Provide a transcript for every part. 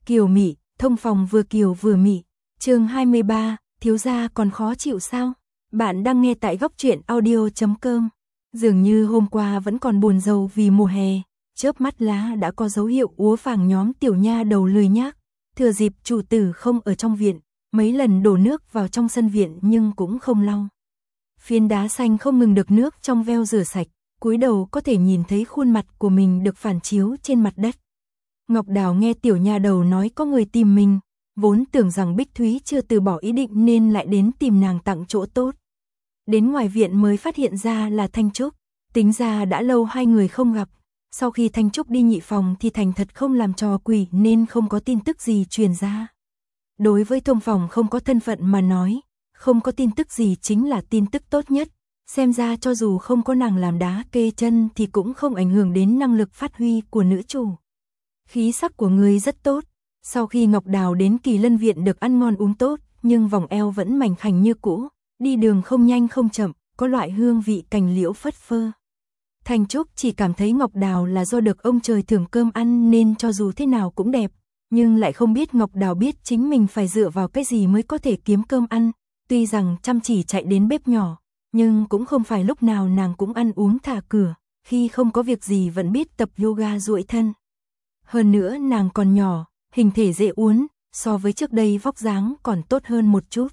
Kiều mị, thông phòng vừa kiều vừa mị. Chương 23, thiếu gia còn khó chịu sao? Bạn đang nghe tại góc truyện audio.com. Dường như hôm qua vẫn còn buồn rầu vì mùa hè, chớp mắt lá đã có dấu hiệu úa vàng, nhóm tiểu nha đầu lười nhác. Thừa dịp chủ tử không ở trong viện, mấy lần đổ nước vào trong sân viện nhưng cũng không lau. Phiến đá xanh không ngừng được nước trong veo rửa sạch, cúi đầu có thể nhìn thấy khuôn mặt của mình được phản chiếu trên mặt đất. Ngọc Đào nghe tiểu nha đầu nói có người tìm mình, vốn tưởng rằng Bích Thúy chưa từ bỏ ý định nên lại đến tìm nàng tặng chỗ tốt. Đến ngoài viện mới phát hiện ra là Thanh Trúc, tính ra đã lâu hai người không gặp. Sau khi Thanh Trúc đi nhị phòng thì thành thật không làm trò quỷ nên không có tin tức gì truyền ra. Đối với thông phòng không có thân phận mà nói, không có tin tức gì chính là tin tức tốt nhất. Xem ra cho dù không có nàng làm đá kê chân thì cũng không ảnh hưởng đến năng lực phát huy của nữ chủ. Khí sắc của ngươi rất tốt. Sau khi Ngọc Đào đến Kỳ Lân viện được ăn ngon uống tốt, nhưng vòng eo vẫn mảnh khảnh như cũ, đi đường không nhanh không chậm, có loại hương vị cành liễu phất phơ. Thanh Trúc chỉ cảm thấy Ngọc Đào là do được ông trời thưởng cơm ăn nên cho dù thế nào cũng đẹp, nhưng lại không biết Ngọc Đào biết chính mình phải dựa vào cái gì mới có thể kiếm cơm ăn. Tuy rằng chăm chỉ chạy đến bếp nhỏ, nhưng cũng không phải lúc nào nàng cũng ăn uống thả cửa, khi không có việc gì vẫn biết tập yoga duỗi thân. Hơn nữa nàng còn nhỏ, hình thể dễ uốn, so với trước đây vóc dáng còn tốt hơn một chút.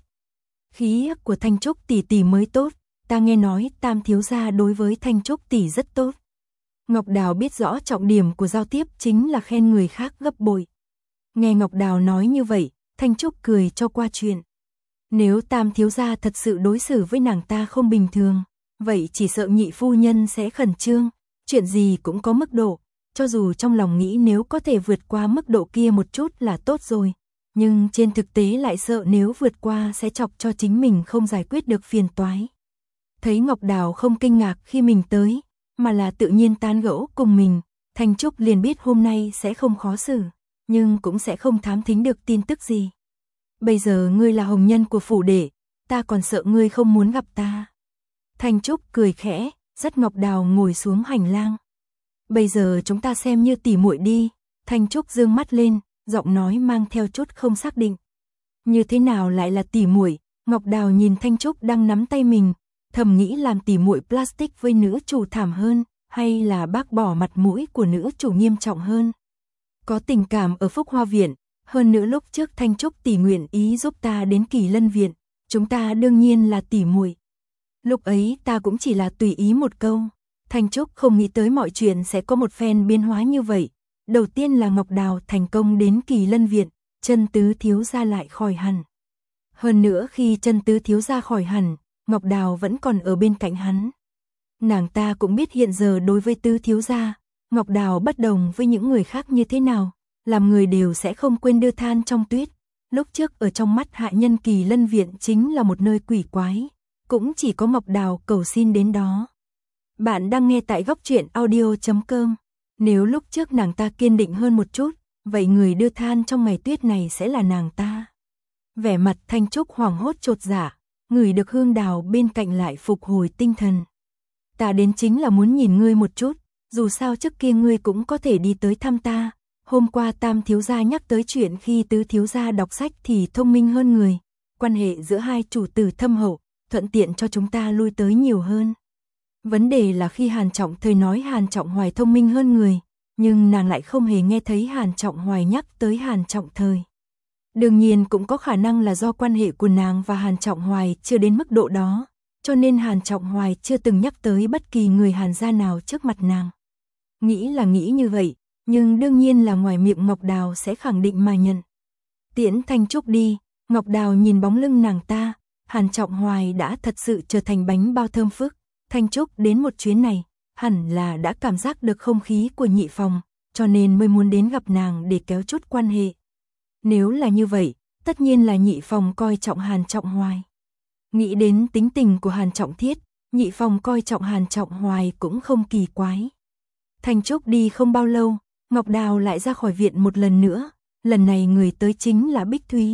Khí của Thanh Trúc tỷ tỷ mới tốt, ta nghe nói Tam thiếu gia đối với Thanh Trúc tỷ rất tốt. Ngọc Đào biết rõ trọng điểm của giao tiếp chính là khen người khác gấp bội. Nghe Ngọc Đào nói như vậy, Thanh Trúc cười cho qua chuyện. Nếu Tam thiếu gia thật sự đối xử với nàng ta không bình thường, vậy chỉ sợ nhị phu nhân sẽ khẩn trương, chuyện gì cũng có mức độ, cho dù trong lòng nghĩ nếu có thể vượt qua mức độ kia một chút là tốt rồi, nhưng trên thực tế lại sợ nếu vượt qua sẽ chọc cho chính mình không giải quyết được phiền toái. Thấy Ngọc Đào không kinh ngạc khi mình tới, mà là tự nhiên tán gẫu cùng mình, Thanh Trúc liền biết hôm nay sẽ không khó xử, nhưng cũng sẽ không thám thính được tin tức gì. Bây giờ ngươi là hồng nhân của phủ đệ, ta còn sợ ngươi không muốn gặp ta. Thanh Trúc cười khẽ, dắt Ngọc Đào ngồi xuống hành lang. Bây giờ chúng ta xem như tỉ muội đi. Thanh Trúc dương mắt lên, giọng nói mang theo chút không xác định. Như thế nào lại là tỉ muội? Ngọc Đào nhìn Thanh Trúc đang nắm tay mình, thầm nghĩ làm tỉ muội plastic với nữ chủ thảm hơn, hay là bác bỏ mặt mũi của nữ chủ nghiêm trọng hơn. Có tình cảm ở Phúc Hoa viện, hơn nữa lúc trước Thanh Trúc tỷ nguyện ý giúp ta đến Kỳ Lân viện, chúng ta đương nhiên là tỉ muội. Lúc ấy ta cũng chỉ là tùy ý một câu. Thanh Trúc không nghĩ tới mọi chuyện sẽ có một phen biến hóa như vậy. Đầu tiên là Ngọc Đào thành công đến Kỳ Lân viện, Chân Tứ thiếu gia lại khỏi hẳn. Hơn nữa khi Chân Tứ thiếu gia khỏi hẳn, Ngọc Đào vẫn còn ở bên cạnh hắn. Nàng ta cũng biết hiện giờ đối với Tứ thiếu gia, Ngọc Đào bất đồng với những người khác như thế nào, làm người đều sẽ không quên đưa than trong tuyết. Lúc trước ở trong mắt hạ nhân Kỳ Lân viện chính là một nơi quỷ quái, cũng chỉ có Ngọc Đào cầu xin đến đó. Bạn đang nghe tại góc truyện audio.com. Nếu lúc trước nàng ta kiên định hơn một chút, vậy người đưa than trong ngày tuyết này sẽ là nàng ta. Vẻ mặt Thanh Trúc hoảng hốt chột dạ, ngửi được hương đào bên cạnh lại phục hồi tinh thần. Ta đến chính là muốn nhìn ngươi một chút, dù sao trước kia ngươi cũng có thể đi tới thăm ta. Hôm qua Tam thiếu gia nhắc tới chuyện khi Tứ thiếu gia đọc sách thì thông minh hơn người. Quan hệ giữa hai chủ tử thâm hậu, thuận tiện cho chúng ta lui tới nhiều hơn. Vấn đề là khi Hàn Trọng Thời nói Hàn Trọng Hoài thông minh hơn người, nhưng nàng lại không hề nghe thấy Hàn Trọng Hoài nhắc tới Hàn Trọng Thời. Đương nhiên cũng có khả năng là do quan hệ của nàng và Hàn Trọng Hoài chưa đến mức độ đó, cho nên Hàn Trọng Hoài chưa từng nhắc tới bất kỳ người Hàn gia nào trước mặt nàng. Nghĩ là nghĩ như vậy, nhưng đương nhiên là ngoài miệng Ngọc Đào sẽ khẳng định mà nhận. Tiễn Thanh Trúc đi, Ngọc Đào nhìn bóng lưng nàng ta, Hàn Trọng Hoài đã thật sự trở thành bánh bao thơm phức. Thanh Trúc đến một chuyến này, hẳn là đã cảm giác được không khí của nhị phòng, cho nên mới muốn đến gặp nàng để kéo chút quan hệ. Nếu là như vậy, tất nhiên là nhị phòng coi trọng Hàn Trọng Hoài. Nghĩ đến tính tình của Hàn Trọng Thiết, nhị phòng coi trọng Hàn Trọng Hoài cũng không kỳ quái. Thanh Trúc đi không bao lâu, Ngọc Đào lại ra khỏi viện một lần nữa, lần này người tới chính là Bích Thúy.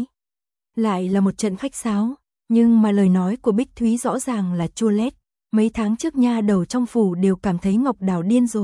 Lại là một trận khách sáo, nhưng mà lời nói của Bích Thúy rõ ràng là chua lét. Mấy tháng trước nha đầu trong phủ đều cảm thấy Ngọc Đào điên rồi,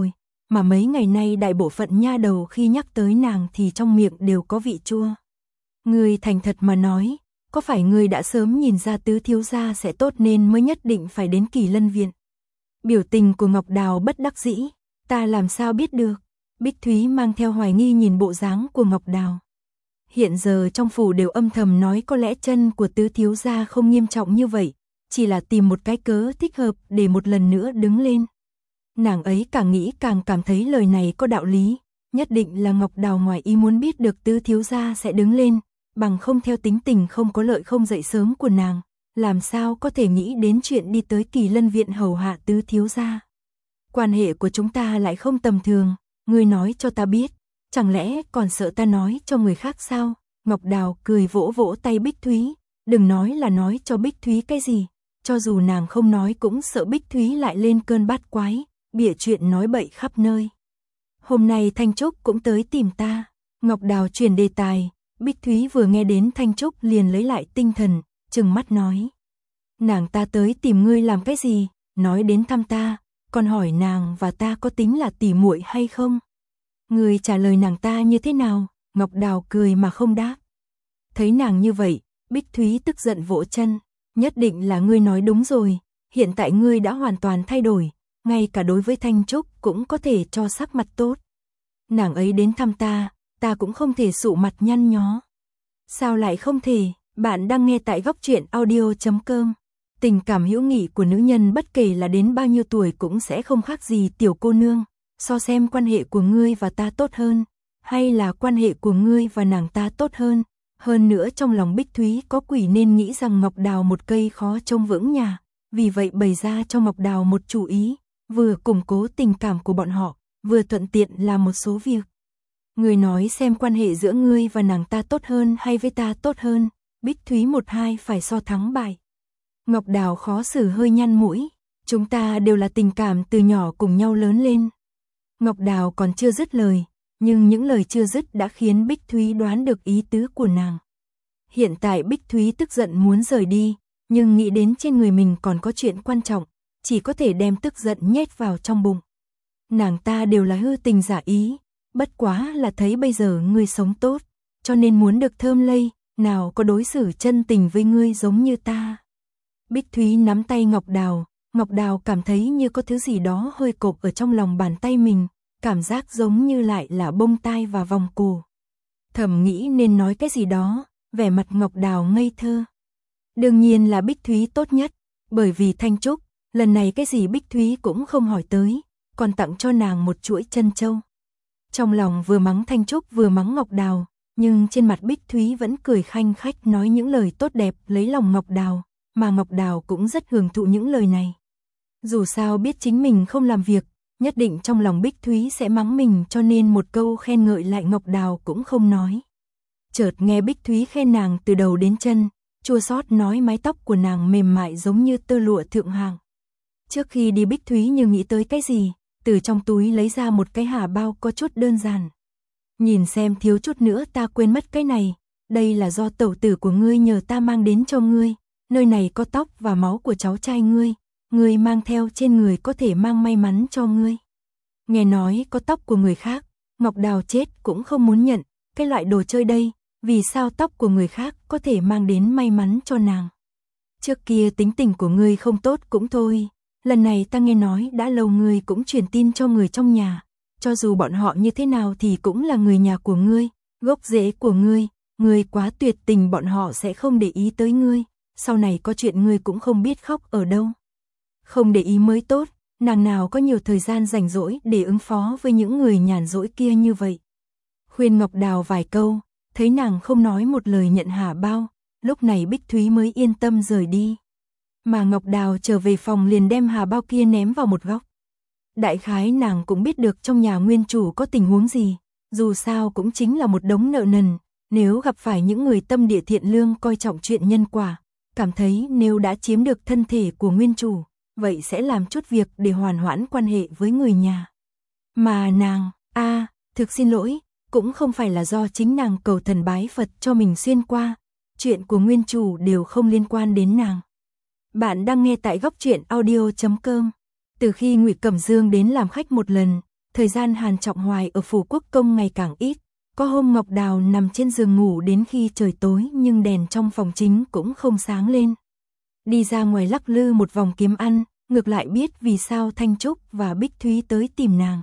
mà mấy ngày nay đại bộ phận nha đầu khi nhắc tới nàng thì trong miệng đều có vị chua. Ngươi thành thật mà nói, có phải ngươi đã sớm nhìn ra tứ thiếu gia sẽ tốt nên mới nhất định phải đến Kỳ Lân viện? Biểu tình của Ngọc Đào bất đắc dĩ, ta làm sao biết được? Bích Thúy mang theo hoài nghi nhìn bộ dáng của Ngọc Đào. Hiện giờ trong phủ đều âm thầm nói có lẽ chân của tứ thiếu gia không nghiêm trọng như vậy, chỉ là tìm một cái cớ thích hợp để một lần nữa đứng lên. Nàng ấy càng nghĩ càng cảm thấy lời này có đạo lý, nhất định là Ngọc Đào ngoài ý muốn biết được tứ thiếu gia sẽ đứng lên, bằng không theo tính tình không có lợi không dậy sớm của nàng, làm sao có thể nghĩ đến chuyện đi tới Kỳ Lân viện hầu hạ tứ thiếu gia. Quan hệ của chúng ta lại không tầm thường, ngươi nói cho ta biết, chẳng lẽ còn sợ ta nói cho người khác sao? Ngọc Đào cười vỗ vỗ tay Bích Thúy, đừng nói là nói cho Bích Thúy cái gì, cho dù nàng không nói cũng sợ Bích Thúy lại lên cơn bát quái, bịa chuyện nói bậy khắp nơi. Hôm nay Thanh Trúc cũng tới tìm ta. Ngọc Đào chuyển đề tài, Bích Thúy vừa nghe đến Thanh Trúc liền lấy lại tinh thần, trừng mắt nói. Nàng ta tới tìm ngươi làm cái gì? Nói đến thăm ta, còn hỏi nàng và ta có tính là tỉ muội hay không? Ngươi trả lời nàng ta như thế nào? Ngọc Đào cười mà không đáp. Thấy nàng như vậy, Bích Thúy tức giận vỗ chân. Nhất định là ngươi nói đúng rồi, hiện tại ngươi đã hoàn toàn thay đổi, ngay cả đối với Thanh Trúc cũng có thể cho sắc mặt tốt. Nàng ấy đến thăm ta, ta cũng không thể sụ mặt nhăn nhó. Sao lại không thể? Bạn đang nghe tại góc truyện audio.com. Tình cảm hữu nghị của nữ nhân bất kể là đến bao nhiêu tuổi cũng sẽ không khác gì tiểu cô nương. So xem quan hệ của ngươi và ta tốt hơn, hay là quan hệ của ngươi và nàng ta tốt hơn. Hơn nữa trong lòng Bích Thúy có quỷ nên nghĩ rằng Ngọc Đào một cây khó trông vững nhà, vì vậy bày ra cho Ngọc Đào một chủ ý, vừa củng cố tình cảm của bọn họ, vừa thuận tiện làm một số việc. Ngươi nói xem quan hệ giữa ngươi và nàng ta tốt hơn hay với ta tốt hơn? Bích Thúy một hai phải so thắng bại. Ngọc Đào khó xử hơi nhăn mũi, chúng ta đều là tình cảm từ nhỏ cùng nhau lớn lên. Ngọc Đào còn chưa dứt lời, nhưng những lời chưa dứt đã khiến Bích Thúy đoán được ý tứ của nàng. Hiện tại Bích Thúy tức giận muốn rời đi, nhưng nghĩ đến trên người mình còn có chuyện quan trọng, chỉ có thể đem tức giận nhét vào trong bụng. Nàng ta đều là hư tình giả ý, bất quá là thấy bây giờ ngươi sống tốt, cho nên muốn được thơm lây, nào có đối xử chân tình với ngươi giống như ta. Bích Thúy nắm tay Ngọc Đào cảm thấy như có thứ gì đó hơi cộp ở trong lòng bàn tay mình, cảm giác giống như lại là bông tai và vòng cổ. Thầm nghĩ nên nói cái gì đó, vẻ mặt Ngọc Đào ngây thơ. Đương nhiên là Bích Thúy tốt nhất, bởi vì Thanh Trúc, lần này cái gì Bích Thúy cũng không hỏi tới, còn tặng cho nàng một chuỗi chân châu. Trong lòng vừa mắng Thanh Trúc vừa mắng Ngọc Đào, nhưng trên mặt Bích Thúy vẫn cười khanh khách nói những lời tốt đẹp lấy lòng Ngọc Đào, mà Ngọc Đào cũng rất hưởng thụ những lời này. Dù sao biết chính mình không làm việc, nhất định trong lòng Bích Thúy sẽ mắng mình cho nên một câu khen ngợi lại Ngọc Đào cũng không nói. Chợt nghe Bích Thúy khen nàng từ đầu đến chân, chua xót nói mái tóc của nàng mềm mại giống như tơ lụa thượng hạng. Trước khi đi Bích Thúy như nghĩ tới cái gì, từ trong túi lấy ra một cái hà bao có chút đơn giản. Nhìn xem thiếu chút nữa ta quên mất cái này, đây là do tẩu tử của ngươi nhờ ta mang đến cho ngươi, nơi này có tóc và máu của cháu trai ngươi mang theo trên người có thể mang may mắn cho ngươi. Nghe nói có tóc của người khác, Ngọc Đào chết cũng không muốn nhận, cái loại đồ chơi đây, vì sao tóc của người khác có thể mang đến may mắn cho nàng. Trước kia tính tình của ngươi không tốt cũng thôi, lần này ta nghe nói đã lâu ngươi cũng truyền tin cho người trong nhà, cho dù bọn họ như thế nào thì cũng là người nhà của ngươi, gốc rễ của ngươi quá tuyệt tình bọn họ sẽ không để ý tới ngươi, sau này có chuyện ngươi cũng không biết khóc ở đâu. Không để ý mới tốt, nàng nào có nhiều thời gian rảnh rỗi để ứng phó với những người nhàn rỗi kia như vậy. Khuyên Ngọc Đào vài câu, thấy nàng không nói một lời nhận hà bao, lúc này Bích Thúy mới yên tâm rời đi. Mà Ngọc Đào trở về phòng liền đem hà bao kia ném vào một góc. Đại khái nàng cũng biết được trong nhà nguyên chủ có tình huống gì, dù sao cũng chính là một đống nợ nần, nếu gặp phải những người tâm địa thiện lương coi trọng chuyện nhân quả, cảm thấy nếu đã chiếm được thân thể của nguyên chủ, vậy sẽ làm chút việc để hoàn hoãn quan hệ với người nhà. Mà nàng, thực xin lỗi, cũng không phải là do chính nàng cầu thần bái Phật cho mình xuyên qua, chuyện của nguyên chủ đều không liên quan đến nàng. Bạn đang nghe tại góc truyện audio.com. Từ khi Ngụy Cẩm Dương đến làm khách một lần, thời gian Hàn Trọng Hoài ở Phủ Quốc Công ngày càng ít. Có hôm Ngọc Đào nằm trên giường ngủ đến khi trời tối nhưng đèn trong phòng chính cũng không sáng lên. Đi ra ngoài lắc lư một vòng kiếm ăn, ngược lại biết vì sao Thanh Trúc và Bích Thúy tới tìm nàng.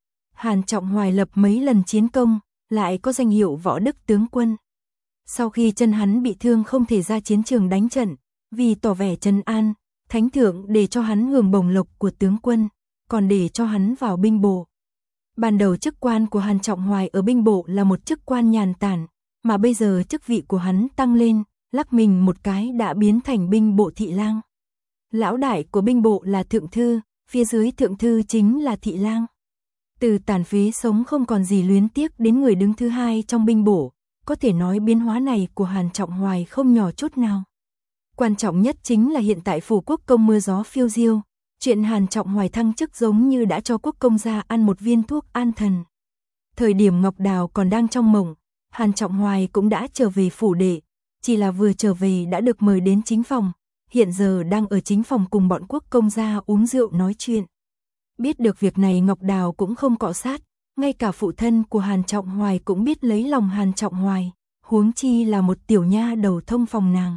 Hàn Trọng Hoài lập mấy lần chiến công, lại có danh hiệu võ đức tướng quân. Sau khi chân hắn bị thương không thể ra chiến trường đánh trận, vì tỏ vẻ trấn an, Thánh thượng để cho hắn hưởng bổng lộc của tướng quân, còn để cho hắn vào binh bộ. Ban đầu chức quan của Hàn Trọng Hoài ở binh bộ là một chức quan nhàn tản, mà bây giờ chức vị của hắn tăng lên, lắc mình một cái đã biến thành binh bộ thị lang. Lão đại của binh bộ là thượng thư, phía dưới thượng thư chính là thị lang. Từ tàn phế sống không còn gì luyến tiếc đến người đứng thứ hai trong binh bộ, có thể nói biến hóa này của Hàn Trọng Hoài không nhỏ chút nào. Quan trọng nhất chính là hiện tại Phủ Quốc Công mưa gió phiêu diêu, chuyện Hàn Trọng Hoài thăng chức giống như đã cho Quốc Công gia ăn một viên thuốc an thần. Thời điểm Ngọc Đào còn đang trong mộng, Hàn Trọng Hoài cũng đã trở về phủ đệ, chỉ là vừa trở về đã được mời đến chính phòng, hiện giờ đang ở chính phòng cùng bọn Quốc Công gia uống rượu nói chuyện. Biết được việc này Ngọc Đào cũng không cọ sát, ngay cả phụ thân của Hàn Trọng Hoài cũng biết lấy lòng Hàn Trọng Hoài, huống chi là một tiểu nha đầu thông phòng nàng.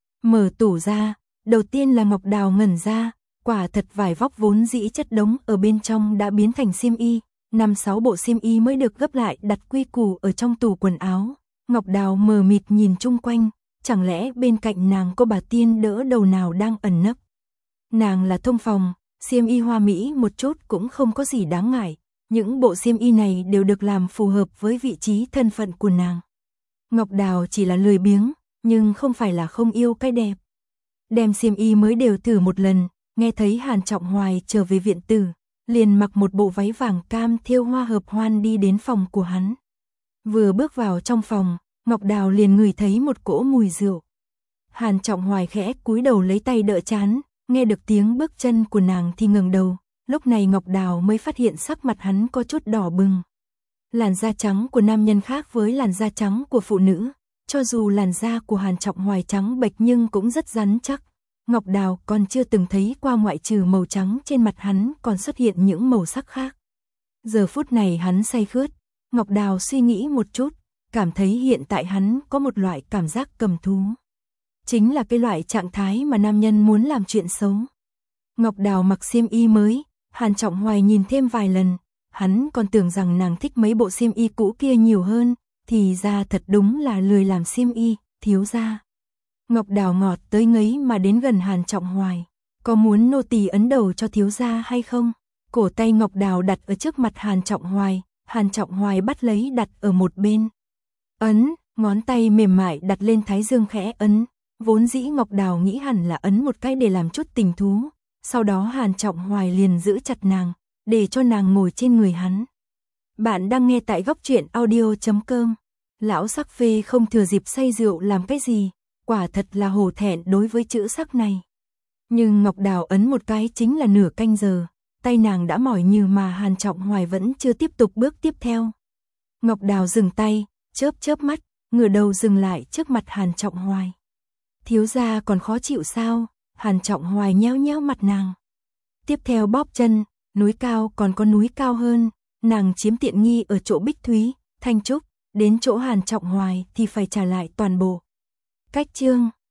Mở tủ ra, đầu tiên là Ngọc Đào ngẩn ra, quả thật vải vóc vốn dĩ chất đống ở bên trong đã biến thành xiêm y, 5-6 bộ xiêm y mới được gấp lại đặt quy củ ở trong tủ quần áo. Ngọc Đào mờ mịt nhìn chung quanh, chẳng lẽ bên cạnh nàng có bà tiên đỡ đầu nào đang ẩn nấp. Nàng là thông phòng, xiêm y hoa mỹ một chút cũng không có gì đáng ngại, những bộ xiêm y này đều được làm phù hợp với vị trí thân phận của nàng. Ngọc Đào chỉ là lười biếng, nhưng không phải là không yêu cái đẹp. Đem xiêm y mới đều thử một lần, nghe thấy Hàn Trọng Hoài trở về viện tử, liền mặc một bộ váy vàng cam thêu hoa hợp hoan đi đến phòng của hắn. Vừa bước vào trong phòng, Ngọc Đào liền ngửi thấy một cỗ mùi rượu. Hàn Trọng Hoài khẽ cúi đầu lấy tay đỡ trán, nghe được tiếng bước chân của nàng thì ngẩng đầu, lúc này Ngọc Đào mới phát hiện sắc mặt hắn có chút đỏ bừng. Làn da trắng của nam nhân khác với làn da trắng của phụ nữ, cho dù làn da của Hàn Trọng Hoài trắng bệch nhưng cũng rất rắn chắc. Ngọc Đào còn chưa từng thấy qua ngoại trừ màu trắng trên mặt hắn còn xuất hiện những màu sắc khác. Giờ phút này hắn say khướt, Ngọc Đào suy nghĩ một chút, cảm thấy hiện tại hắn có một loại cảm giác cầm thú. Chính là cái loại trạng thái mà nam nhân muốn làm chuyện xấu. Ngọc Đào mặc xiêm y mới, Hàn Trọng Hoài nhìn thêm vài lần, hắn còn tưởng rằng nàng thích mấy bộ xiêm y cũ kia nhiều hơn, thì ra thật đúng là lười làm xiêm y, thiếu gia. Ngọc Đào ngọt tới ngấy mà đến gần Hàn Trọng Hoài, có muốn nô tỳ ấn đầu cho thiếu gia hay không? Cổ tay Ngọc Đào đặt ở trước mặt Hàn Trọng Hoài bắt lấy đặt ở một bên. Ấn, ngón tay mềm mại đặt lên thái dương khẽ ấn, vốn dĩ Ngọc Đào nghĩ hẳn là ấn một cái để làm chút tình thú, sau đó Hàn Trọng Hoài liền giữ chặt nàng, để cho nàng ngồi trên người hắn. Bạn đang nghe tại góc truyện audio.com. Lão sắc phê không thừa dịp say rượu làm cái gì, quả thật là hổ thẹn đối với chữ sắc này. Nhưng Ngọc Đào ấn một cái chính là nửa canh giờ, tay nàng đã mỏi như mà Hàn Trọng Hoài vẫn chưa tiếp tục bước tiếp theo. Ngọc Đào dừng tay, chớp mắt, ngửa đầu dừng lại trước mặt Hàn Trọng Hoài. Thiếu gia còn khó chịu sao? Hàn Trọng Hoài nhéo nhéo mặt nàng. Tiếp theo bóp chân, núi cao còn có núi cao hơn, nàng chiếm tiện nghi ở chỗ Bích Thúy, Thanh Trúc, đến chỗ Hàn Trọng Hoài thì phải trả lại toàn bộ. Cách chương